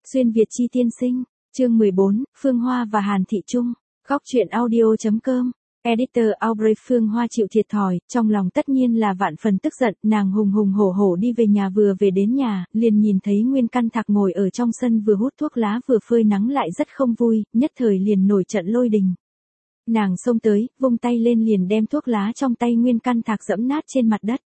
Xuyên Việt chi tiên sinh, chương 14, Phương Hoa và Hàn Thị Trung, góc truyện audio.com. Editor Aubrey. Phương Hoa chịu thiệt thòi, trong lòng tất nhiên là vạn phần tức giận, nàng hùng hùng hổ hổ đi về nhà, vừa về đến nhà, liền nhìn thấy Nguyên Căn Thạc ngồi ở trong sân vừa hút thuốc lá vừa phơi nắng, lại rất không vui, nhất thời liền nổi trận lôi đình. Nàng xông tới, vung tay lên liền đem thuốc lá trong tay Nguyên Căn Thạc giẫm nát trên mặt đất.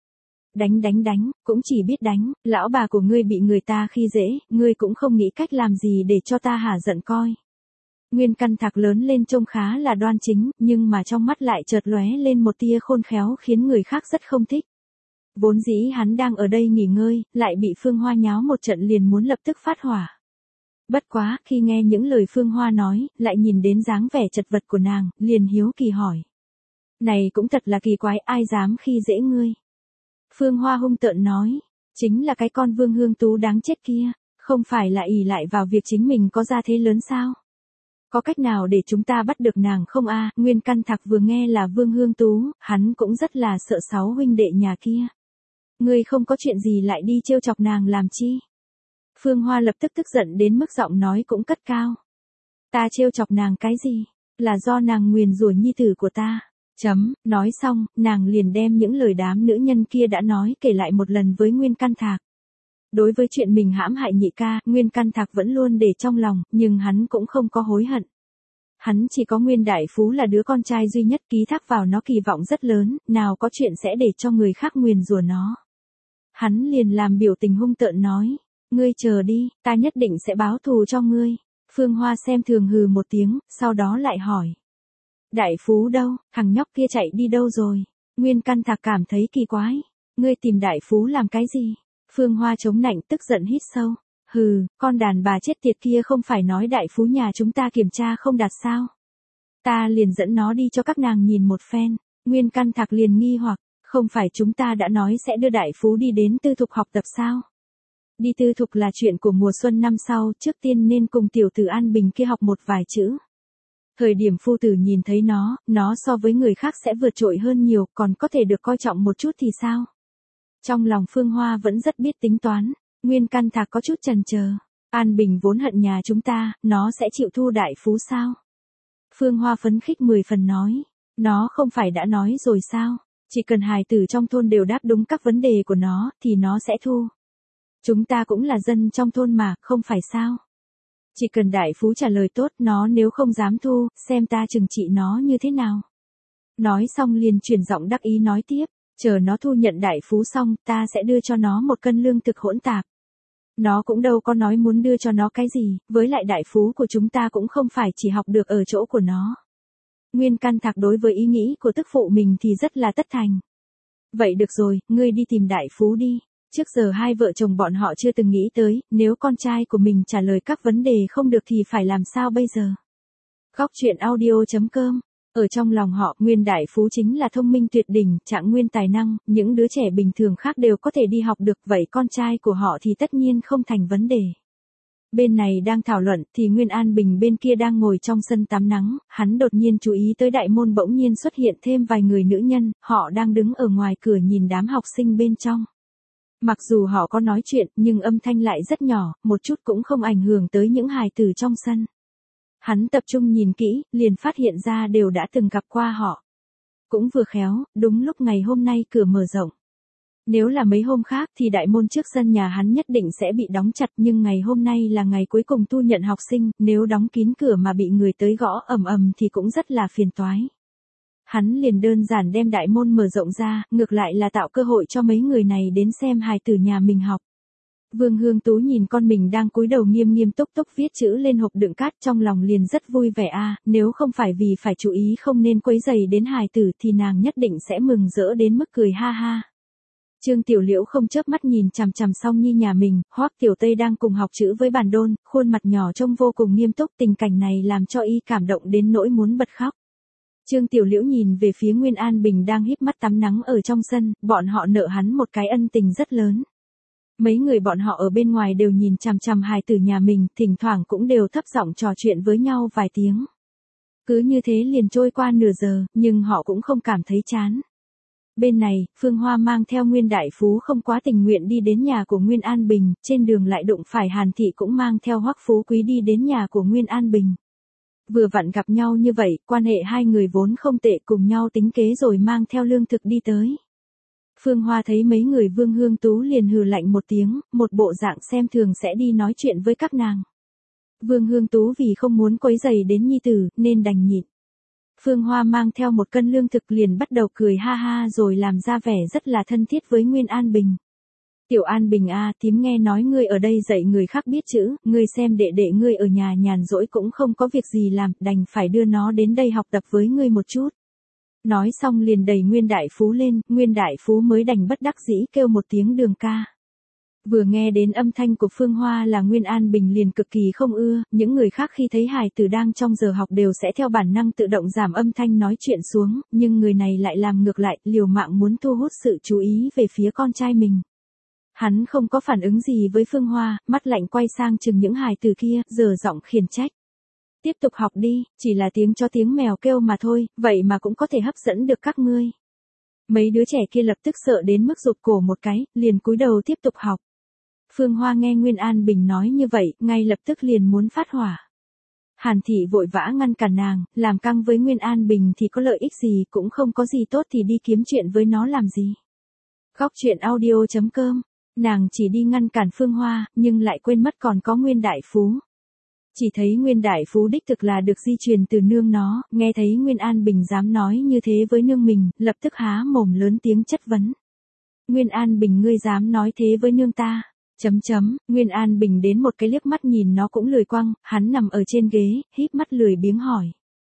Đánh, cũng chỉ biết đánh, lão bà của ngươi bị người ta khi dễ, ngươi cũng không nghĩ cách làm gì để cho ta hả giận coi. Nguyên Căn Thạc lớn lên trông khá là đoan chính, nhưng mà trong mắt lại chợt lóe lên một tia khôn khéo khiến người khác rất không thích. Vốn dĩ hắn đang ở đây nghỉ ngơi, lại bị Phương Hoa nháo một trận liền muốn lập tức phát hỏa. Bất quá, khi nghe những lời Phương Hoa nói, lại nhìn đến dáng vẻ chật vật của nàng, liền hiếu kỳ hỏi. Này cũng thật là kỳ quái, ai dám khi dễ ngươi? Phương Hoa hung tợn nói, chính là cái con Vương Hương Tú đáng chết kia, không phải là ỷ lại vào việc chính mình có gia thế lớn sao? Có cách nào để chúng ta bắt được nàng không a? Nguyên Căn Thạc vừa nghe là Vương Hương Tú, hắn cũng rất là sợ sáu huynh đệ nhà kia. Ngươi không có chuyện gì lại đi trêu chọc nàng làm chi? Phương Hoa lập tức tức giận đến mức giọng nói cũng cất cao. Ta trêu chọc nàng cái gì? Là do nàng nguyền rủa nhi tử của ta. Nói xong, nàng liền đem những lời đám nữ nhân kia đã nói kể lại một lần với Nguyên Căn Thạc. Đối với chuyện mình hãm hại nhị ca, Nguyên Căn Thạc vẫn luôn để trong lòng, nhưng hắn cũng không có hối hận. Hắn chỉ có Nguyên Đại Phú là đứa con trai duy nhất, ký thác vào nó kỳ vọng rất lớn, nào có chuyện sẽ để cho người khác nguyền rủa nó. Hắn liền làm biểu tình hung tợn nói, ngươi chờ đi, ta nhất định sẽ báo thù cho ngươi. Phương Hoa xem thường hừ một tiếng, sau đó lại hỏi. Đại Phú đâu, thằng nhóc kia chạy đi đâu rồi? Nguyên Căn Thạc cảm thấy kỳ quái. Ngươi tìm Đại Phú làm cái gì? Phương Hoa chống nạnh tức giận hít sâu. Hừ, con đàn bà chết tiệt kia không phải nói Đại Phú nhà chúng ta kiểm tra không đạt sao? Ta liền dẫn nó đi cho các nàng nhìn một phen. Nguyên Căn Thạc liền nghi hoặc, không phải chúng ta đã nói sẽ đưa Đại Phú đi đến tư thục học tập sao? Đi tư thục là chuyện của mùa xuân năm sau, trước tiên nên cùng tiểu tử An Bình kia học một vài chữ. Thời điểm phu tử nhìn thấy nó so với người khác sẽ vượt trội hơn nhiều, còn có thể được coi trọng một chút thì sao? Trong lòng Phương Hoa vẫn rất biết tính toán, Nguyên Căn Thạc có chút chần chờ. An Bình vốn hận nhà chúng ta, nó sẽ chịu thu Đại Phú sao? Phương Hoa phấn khích 10 phần nói, nó không phải đã nói rồi sao? Chỉ cần hài tử trong thôn đều đáp đúng các vấn đề của nó, thì nó sẽ thu. Chúng ta cũng là dân trong thôn mà, không phải sao? Chỉ cần Đại Phú trả lời tốt, nó nếu không dám thu, xem ta trừng trị nó như thế nào. Nói xong liền chuyển giọng đắc ý nói tiếp, chờ nó thu nhận Đại Phú xong, ta sẽ đưa cho nó một cân lương thực hỗn tạp. Nó cũng đâu có nói muốn đưa cho nó cái gì, với lại Đại Phú của chúng ta cũng không phải chỉ học được ở chỗ của nó. Nguyên Căn Thạc đối với ý nghĩ của tức phụ mình thì rất là tất thành. Vậy được rồi, ngươi đi tìm Đại Phú đi. Trước giờ hai vợ chồng bọn họ chưa từng nghĩ tới, nếu con trai của mình trả lời các vấn đề không được thì phải làm sao bây giờ. Góc truyện audio.com. Ở trong lòng họ, Nguyên Đại Phú chính là thông minh tuyệt đỉnh, trạng nguyên tài năng, những đứa trẻ bình thường khác đều có thể đi học được, vậy con trai của họ thì tất nhiên không thành vấn đề. Bên này đang thảo luận, thì Nguyên An Bình bên kia đang ngồi trong sân tắm nắng, hắn đột nhiên chú ý tới đại môn bỗng nhiên xuất hiện thêm vài người nữ nhân, họ đang đứng ở ngoài cửa nhìn đám học sinh bên trong. Mặc dù họ có nói chuyện, nhưng âm thanh lại rất nhỏ, một chút cũng không ảnh hưởng tới những hài tử trong sân. Hắn tập trung nhìn kỹ, liền phát hiện ra đều đã từng gặp qua họ. Cũng vừa khéo, đúng lúc ngày hôm nay cửa mở rộng. Nếu là mấy hôm khác thì đại môn trước sân nhà hắn nhất định sẽ bị đóng chặt, nhưng ngày hôm nay là ngày cuối cùng thu nhận học sinh, nếu đóng kín cửa mà bị người tới gõ ầm ầm thì cũng rất là phiền toái. Hắn liền đơn giản đem đại môn mở rộng ra, ngược lại là tạo cơ hội cho mấy người này đến xem hài tử nhà mình học. Vương Hương Tú nhìn con mình đang cúi đầu nghiêm nghiêm túc túc viết chữ lên hộp đựng cát, trong lòng liền rất vui vẻ nếu không phải vì phải chú ý không nên quấy rầy đến hài tử thì nàng nhất định sẽ mừng rỡ đến mức cười ha ha. Trương Tiểu Liễu không chớp mắt nhìn chằm chằm Song Nhi nhà mình, Hoắc Tiểu Tây đang cùng học chữ với bàn đôn, khuôn mặt nhỏ trông vô cùng nghiêm túc, tình cảnh này làm cho y cảm động đến nỗi muốn bật khóc. Trương Tiểu Liễu nhìn về phía Nguyên An Bình đang híp mắt tắm nắng ở trong sân, bọn họ nợ hắn một cái ân tình rất lớn. Mấy người bọn họ ở bên ngoài đều nhìn chằm chằm hài tử nhà mình, thỉnh thoảng cũng đều thấp giọng trò chuyện với nhau vài tiếng. Cứ như thế liền trôi qua nửa giờ, nhưng họ cũng không cảm thấy chán. Bên này, Phương Hoa mang theo Nguyên Đại Phú không quá tình nguyện đi đến nhà của Nguyên An Bình, trên đường lại đụng phải Hàn Thị cũng mang theo Hoắc Phú Quý đi đến nhà của Nguyên An Bình. Vừa vặn gặp nhau như vậy, quan hệ hai người vốn không tệ, cùng nhau tính kế rồi mang theo lương thực đi tới. Phương Hoa thấy mấy người Vương Hương Tú liền hừ lạnh một tiếng, một bộ dạng xem thường sẽ đi nói chuyện với các nàng. Vương Hương Tú vì không muốn quấy rầy đến nhi tử, nên đành nhịn. Phương Hoa mang theo 1 cân lương thực liền bắt đầu cười ha ha rồi làm ra vẻ rất là thân thiết với Nguyên An Bình. Tiểu An Bình a, thím nghe nói ngươi ở đây dạy người khác biết chữ, ngươi xem đệ đệ ngươi ở nhà nhàn rỗi cũng không có việc gì làm, đành phải đưa nó đến đây học tập với ngươi một chút. Nói xong liền đẩy Nguyên Đại Phú lên, Nguyên Đại Phú mới đành bất đắc dĩ kêu một tiếng Đường ca. Vừa nghe đến âm thanh của Phương Hoa là Nguyên An Bình liền cực kỳ không ưa, những người khác khi thấy hài tử đang trong giờ học đều sẽ theo bản năng tự động giảm âm thanh nói chuyện xuống, nhưng người này lại làm ngược lại, liều mạng muốn thu hút sự chú ý về phía con trai mình. Hắn không có phản ứng gì với Phương Hoa, mắt lạnh quay sang chừng những hài tử kia, giở giọng khiển trách. Tiếp tục học đi, chỉ là tiếng chó tiếng mèo kêu mà thôi, vậy mà cũng có thể hấp dẫn được các ngươi. Mấy đứa trẻ kia lập tức sợ đến mức rụt cổ một cái, liền cúi đầu tiếp tục học. Phương Hoa nghe Nguyên An Bình nói như vậy, ngay lập tức liền muốn phát hỏa. Hàn Thị vội vã ngăn cản nàng, làm căng với Nguyên An Bình thì có lợi ích gì, cũng không có gì tốt thì đi kiếm chuyện với nó làm gì. Góc truyện audio.com, nàng chỉ đi ngăn cản Phương Hoa, nhưng lại quên mất còn có Nguyên Đại Phú. Chỉ thấy Nguyên Đại Phú đích thực là được di truyền từ nương nó, nghe thấy Nguyên An Bình dám nói như thế với nương mình, lập tức há mồm lớn tiếng chất vấn. Nguyên An Bình ngươi dám nói thế với nương ta? Nguyên An Bình đến một cái liếc mắt nhìn nó cũng lười quăng, hắn nằm ở trên ghế, híp mắt lười biếng hỏi.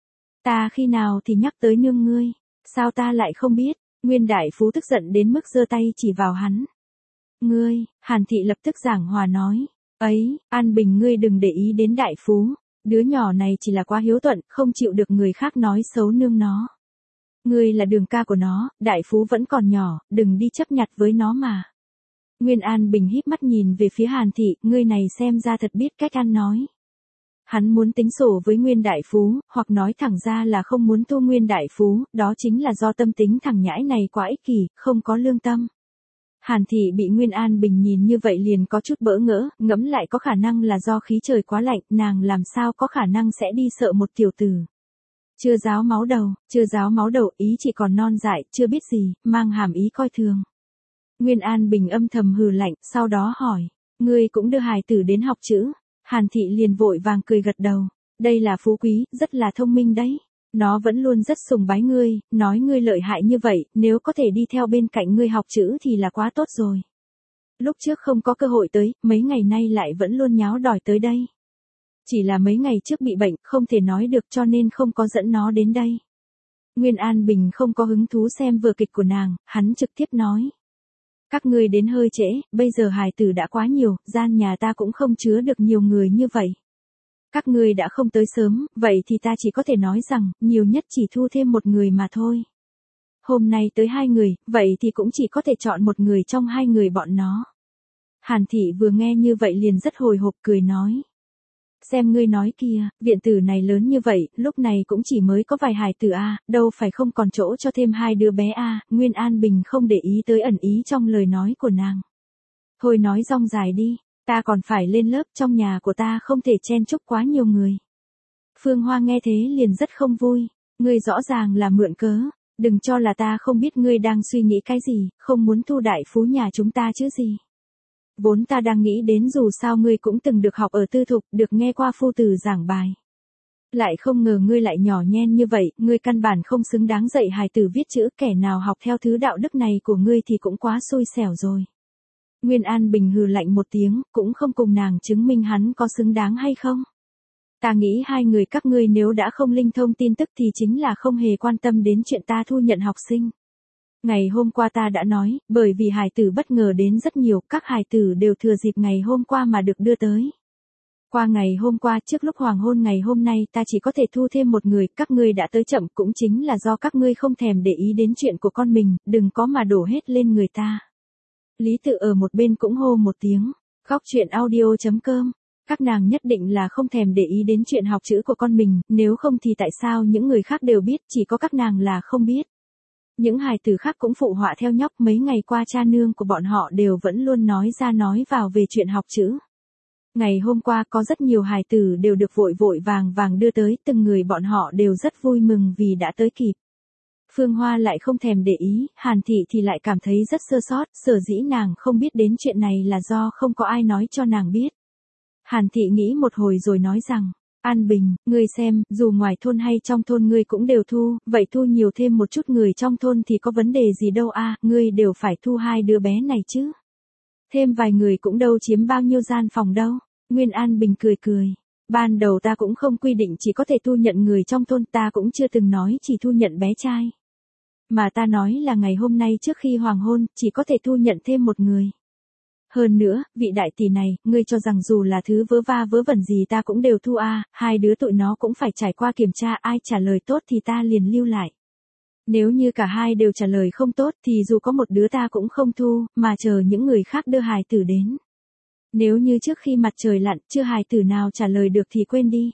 Ta khi nào thì nhắc tới nương ngươi, sao ta lại không biết? Nguyên Đại Phú tức giận đến mức giơ tay chỉ vào hắn. Ngươi, Hàn Thị lập tức giảng hòa nói. Ấy, An Bình ngươi đừng để ý đến Đại Phú, đứa nhỏ này chỉ là quá hiếu thuận, không chịu được người khác nói xấu nương nó. Ngươi là Đường ca của nó, Đại Phú vẫn còn nhỏ, đừng đi chấp nhặt với nó mà. Nguyên An Bình híp mắt nhìn về phía Hàn Thị, ngươi này xem ra thật biết cách ăn nói. Hắn muốn tính sổ với Nguyên Đại Phú, hoặc nói thẳng ra là không muốn thu Nguyên Đại Phú, đó chính là do tâm tính thằng nhãi này quá ích kỷ, không có lương tâm. Hàn Thị bị Nguyên An Bình nhìn như vậy liền có chút bỡ ngỡ, ngẫm lại có khả năng là do khí trời quá lạnh, nàng làm sao có khả năng sẽ đi sợ một tiểu tử. Chưa giáo máu đầu, ý chỉ còn non dại, chưa biết gì, mang hàm ý coi thường. Nguyên An Bình âm thầm hừ lạnh, sau đó hỏi, ngươi cũng đưa hài tử đến học chữ. Hàn Thị liền vội vàng cười gật đầu, đây là Phú Quý, rất là thông minh đấy. Nó vẫn luôn rất sùng bái ngươi, nói ngươi lợi hại như vậy, nếu có thể đi theo bên cạnh ngươi học chữ thì là quá tốt rồi. Lúc trước không có cơ hội tới, mấy ngày nay lại vẫn luôn nháo đòi tới đây. Chỉ là mấy ngày trước bị bệnh, không thể nói được cho nên không có dẫn nó đến đây. Nguyên An Bình không có hứng thú xem vở kịch của nàng, hắn trực tiếp nói. Các ngươi đến hơi trễ, bây giờ hài tử đã quá nhiều, gian nhà ta cũng không chứa được nhiều người như vậy. Các ngươi đã không tới sớm, vậy thì ta chỉ có thể nói rằng, nhiều nhất chỉ thu thêm một người mà thôi. Hôm nay tới 2 người, vậy thì cũng chỉ có thể chọn một người trong 2 người bọn nó. Hàn Thị vừa nghe như vậy liền rất hồi hộp cười nói. Xem ngươi nói kìa, viện tử này lớn như vậy, lúc này cũng chỉ mới có vài hài tử a, đâu phải không còn chỗ cho thêm 2 đứa bé a. Nguyên An Bình không để ý tới ẩn ý trong lời nói của nàng. Thôi nói rong dài đi, ta còn phải lên lớp, trong nhà của ta không thể chen chúc quá nhiều người. Phương Hoa nghe thế liền rất không vui, ngươi rõ ràng là mượn cớ, đừng cho là ta không biết ngươi đang suy nghĩ cái gì, không muốn thu Đại Phú nhà chúng ta chứ gì. Vốn ta đang nghĩ đến dù sao ngươi cũng từng được học ở tư thục, được nghe qua phu tử giảng bài. Lại không ngờ ngươi lại nhỏ nhen như vậy, ngươi căn bản không xứng đáng dạy hài tử viết chữ, kẻ nào học theo thứ đạo đức này của ngươi thì cũng quá xui xẻo rồi. Nguyên An Bình hừ lạnh một tiếng, cũng không cùng nàng chứng minh hắn có xứng đáng hay không. Ta nghĩ 2 người các ngươi nếu đã không linh thông tin tức thì chính là không hề quan tâm đến chuyện ta thu nhận học sinh. Ngày hôm qua ta đã nói, bởi vì hài tử bất ngờ đến rất nhiều, các hài tử đều thừa dịp ngày hôm qua mà được đưa tới. Qua ngày hôm qua trước lúc hoàng hôn ngày hôm nay ta chỉ có thể thu thêm một người, các ngươi đã tới chậm cũng chính là do các ngươi không thèm để ý đến chuyện của con mình, đừng có mà đổ hết lên người ta. Lý Tự ở một bên cũng hô một tiếng, góc truyện audio.com, các nàng nhất định là không thèm để ý đến chuyện học chữ của con mình, nếu không thì tại sao những người khác đều biết, chỉ có các nàng là không biết. Những hài tử khác cũng phụ họa theo nhóc, mấy ngày qua cha nương của bọn họ đều vẫn luôn nói ra nói vào về chuyện học chữ. Ngày hôm qua có rất nhiều hài tử đều được vội vội vàng vàng đưa tới, từng người bọn họ đều rất vui mừng vì đã tới kịp. Phương Hoa lại không thèm để ý, Hàn Thị thì lại cảm thấy rất sơ sót, sở dĩ nàng không biết đến chuyện này là do không có ai nói cho nàng biết. Hàn Thị nghĩ một hồi rồi nói rằng, An Bình, ngươi xem, dù ngoài thôn hay trong thôn ngươi cũng đều thu, vậy thu nhiều thêm một chút người trong thôn thì có vấn đề gì đâu a, ngươi đều phải thu 2 đứa bé này chứ. Thêm vài người cũng đâu chiếm bao nhiêu gian phòng đâu. Nguyên An Bình cười cười. Ban đầu ta cũng không quy định chỉ có thể thu nhận người trong thôn, ta cũng chưa từng nói chỉ thu nhận bé trai. Mà ta nói là ngày hôm nay trước khi hoàng hôn, chỉ có thể thu nhận thêm một người. Hơn nữa, vị đại tỷ này, ngươi cho rằng dù là thứ vớ va vớ vẩn gì ta cũng đều thu a, 2 đứa tụi nó cũng phải trải qua kiểm tra, ai trả lời tốt thì ta liền lưu lại. Nếu như cả hai đều trả lời không tốt thì dù có một đứa ta cũng không thu, mà chờ những người khác đưa hài tử đến. Nếu như trước khi mặt trời lặn chưa hài tử nào trả lời được thì quên đi.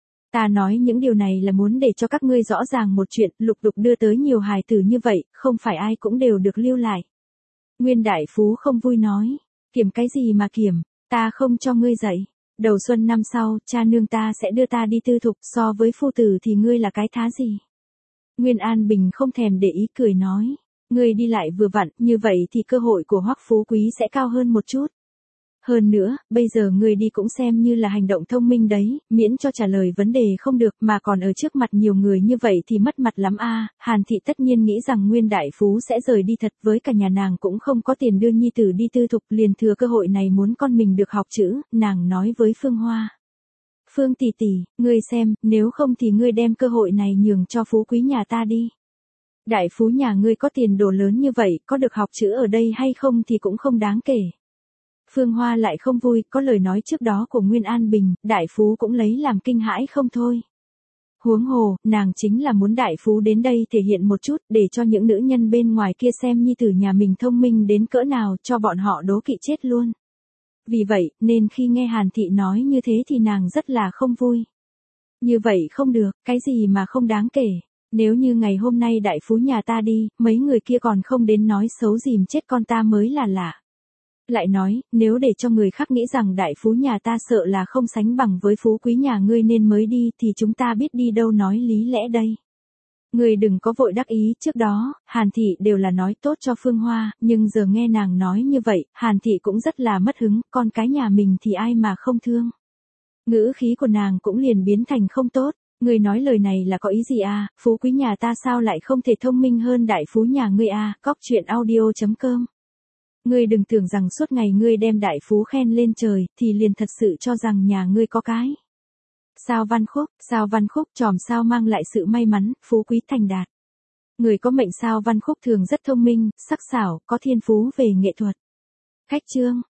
Ta nói những điều này là muốn để cho các ngươi rõ ràng một chuyện, lục đục đưa tới nhiều hài tử như vậy, không phải ai cũng đều được lưu lại. Nguyên Đại Phú không vui nói, kiểm cái gì mà kiểm, ta không cho ngươi dạy. Đầu xuân năm sau, cha nương ta sẽ đưa ta đi tư thục, so với phu tử thì ngươi là cái thá gì. Nguyên An Bình không thèm để ý cười nói, ngươi đi lại vừa vặn, như vậy thì cơ hội của Hoắc Phú Quý sẽ cao hơn một chút. Hơn nữa, bây giờ ngươi đi cũng xem như là hành động thông minh đấy, miễn cho trả lời vấn đề không được mà còn ở trước mặt nhiều người như vậy thì mất mặt lắm a. Hàn Thị tất nhiên nghĩ rằng Nguyên Đại Phú sẽ rời đi thật, với cả nhà nàng cũng không có tiền đưa nhi tử đi tư thục, liền thừa cơ hội này muốn con mình được học chữ, nàng nói với Phương Hoa. Phương tỷ tỷ, ngươi xem, nếu không thì ngươi đem cơ hội này nhường cho phú quý nhà ta đi. Đại phú nhà ngươi có tiền đồ lớn như vậy, có được học chữ ở đây hay không thì cũng không đáng kể. Phương Hoa lại không vui, có lời nói trước đó của Nguyên An Bình, đại phú cũng lấy làm kinh hãi không thôi. Huống hồ, nàng chính là muốn đại phú đến đây thể hiện một chút, để cho những nữ nhân bên ngoài kia xem nhi tử nhà mình thông minh đến cỡ nào, cho bọn họ đố kỵ chết luôn. Vì vậy, nên khi nghe Hàn Thị nói như thế thì nàng rất là không vui. Như vậy không được, cái gì mà không đáng kể. Nếu như ngày hôm nay đại phú nhà ta đi, mấy người kia còn không đến nói xấu dìm chết con ta mới là lạ. Lại nói, nếu để cho người khác nghĩ rằng đại phú nhà ta sợ là không sánh bằng với phú quý nhà ngươi nên mới đi thì chúng ta biết đi đâu nói lý lẽ đây. Ngươi đừng có vội đắc ý, trước đó, Hàn Thị đều là nói tốt cho Phương Hoa, nhưng giờ nghe nàng nói như vậy, Hàn Thị cũng rất là mất hứng, con cái nhà mình thì ai mà không thương. Ngữ khí của nàng cũng liền biến thành không tốt, ngươi nói lời này là có ý gì à, phú quý nhà ta sao lại không thể thông minh hơn đại phú nhà ngươi à, coctruyện.audio.com. Ngươi đừng tưởng rằng suốt ngày ngươi đem đại phú khen lên trời, thì liền thật sự cho rằng nhà ngươi có cái. Sao Văn Khúc chòm sao mang lại sự may mắn, phú quý thành đạt. Người có mệnh sao Văn Khúc thường rất thông minh, sắc sảo, có thiên phú về nghệ thuật. Khách chương.